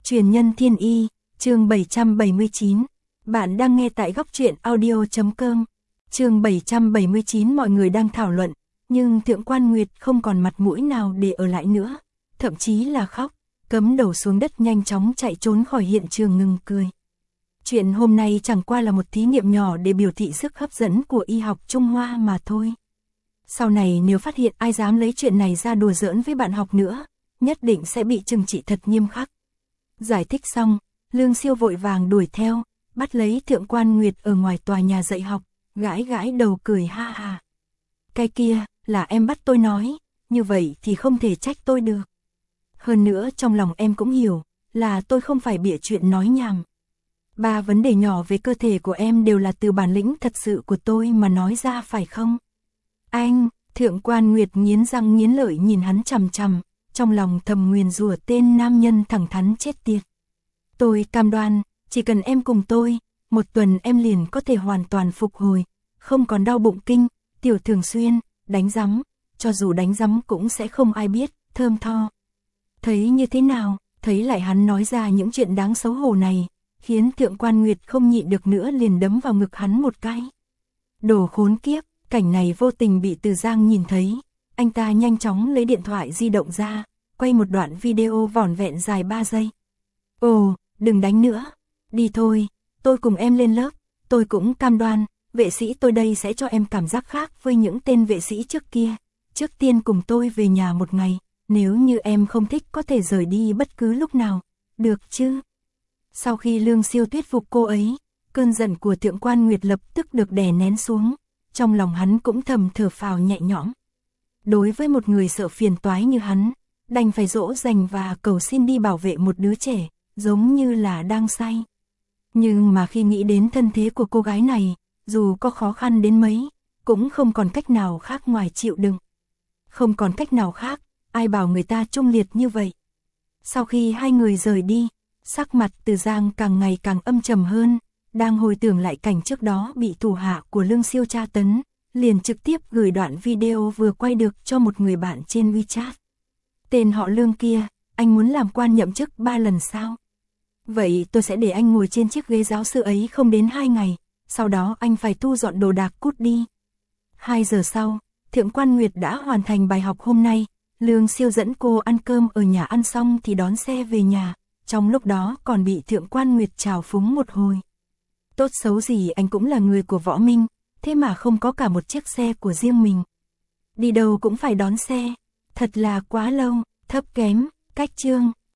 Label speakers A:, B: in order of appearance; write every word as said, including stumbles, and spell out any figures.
A: Truyền nhân thiên y, chương bảy trăm bảy mươi chín. Bạn đang nghe tại góc truyện audio chấm com. Chương bảy trăm bảy mươi chín mọi người đang thảo luận, nhưng Thượng Quan Nguyệt không còn mặt mũi nào để ở lại nữa, thậm chí là khóc, cấm đầu xuống đất nhanh chóng chạy trốn khỏi hiện trường ngừng cười. Chuyện hôm nay chẳng qua là một thí nghiệm nhỏ để biểu thị sức hấp dẫn của y học Trung Hoa mà thôi. Sau này nếu phát hiện ai dám lấy chuyện này ra đùa giỡn với bạn học nữa, nhất định sẽ bị trừng trị thật nghiêm khắc. Giải thích xong, Lương Siêu vội vàng đuổi theo, bắt lấy Thượng Quan Nguyệt ở ngoài tòa nhà dạy học, gãi gãi đầu cười ha ha. Cái kia, là em bắt tôi nói, như vậy thì không thể trách tôi được. Hơn nữa trong lòng em cũng hiểu, là tôi không phải bịa chuyện nói nhảm. Ba vấn đề nhỏ về cơ thể của em đều là từ bản lĩnh thật sự của tôi mà nói ra phải không? Anh, Thượng Quan Nguyệt nghiến răng nghiến lợi nhìn hắn chằm chằm, trong lòng thầm nguyền rủa tên nam nhân thẳng thắn chết tiệt. Tôi cam đoan, chỉ cần em cùng tôi, một tuần em liền có thể hoàn toàn phục hồi, không còn đau bụng kinh, tiểu thường xuyên, đánh rắm, cho dù đánh rắm cũng sẽ không ai biết, thơm tho. Thấy như thế nào, thấy lại hắn nói ra những chuyện đáng xấu hổ này, khiến Thượng Quan Nguyệt không nhịn được nữa liền đấm vào ngực hắn một cái. Đồ khốn kiếp, cảnh này vô tình bị Từ Giang nhìn thấy, anh ta nhanh chóng lấy điện thoại di động ra, quay một đoạn video vỏn vẹn dài ba giây. Ồ, đừng đánh nữa, đi thôi, tôi cùng em lên lớp, tôi cũng cam đoan, vệ sĩ tôi đây sẽ cho em cảm giác khác với những tên vệ sĩ trước kia. Trước tiên cùng tôi về nhà một ngày, nếu như em không thích có thể rời đi bất cứ lúc nào, được chứ? Sau khi Lương Siêu thuyết phục cô ấy, cơn giận của Thượng Quan Nguyệt lập tức được đè nén xuống, trong lòng hắn cũng thầm thở phào nhẹ nhõm. Đối với một người sợ phiền toái như hắn, đành phải dỗ dành và cầu xin đi bảo vệ một đứa trẻ, giống như là đang say. Nhưng mà khi nghĩ đến thân thế của cô gái này, dù có khó khăn đến mấy, cũng không còn cách nào khác ngoài chịu đựng. Không còn cách nào khác, ai bảo người ta trung liệt như vậy. Sau khi hai người rời đi, sắc mặt Từ Giang càng ngày càng âm trầm hơn, đang hồi tưởng lại cảnh trước đó bị thủ hạ của Lương Siêu tra tấn, liền trực tiếp gửi đoạn video vừa quay được cho một người bạn trên WeChat. Tên họ Lương kia, anh muốn làm quan nhậm chức ba lần sao? Vậy tôi sẽ để anh ngồi trên chiếc ghế giáo sư ấy không đến hai ngày, sau đó anh phải thu dọn đồ đạc cút đi. Hai giờ sau, Thượng Quan Nguyệt đã hoàn thành bài học hôm nay, Lương Siêu dẫn cô ăn cơm ở nhà ăn xong thì đón xe về nhà, trong lúc đó còn bị Thượng Quan Nguyệt trào phúng một hồi. Tốt xấu gì anh cũng là người của Võ Minh, thế mà không có cả một chiếc xe của riêng mình. Đi đâu cũng phải đón xe, thật là quá lâu, thấp kém, cách chương.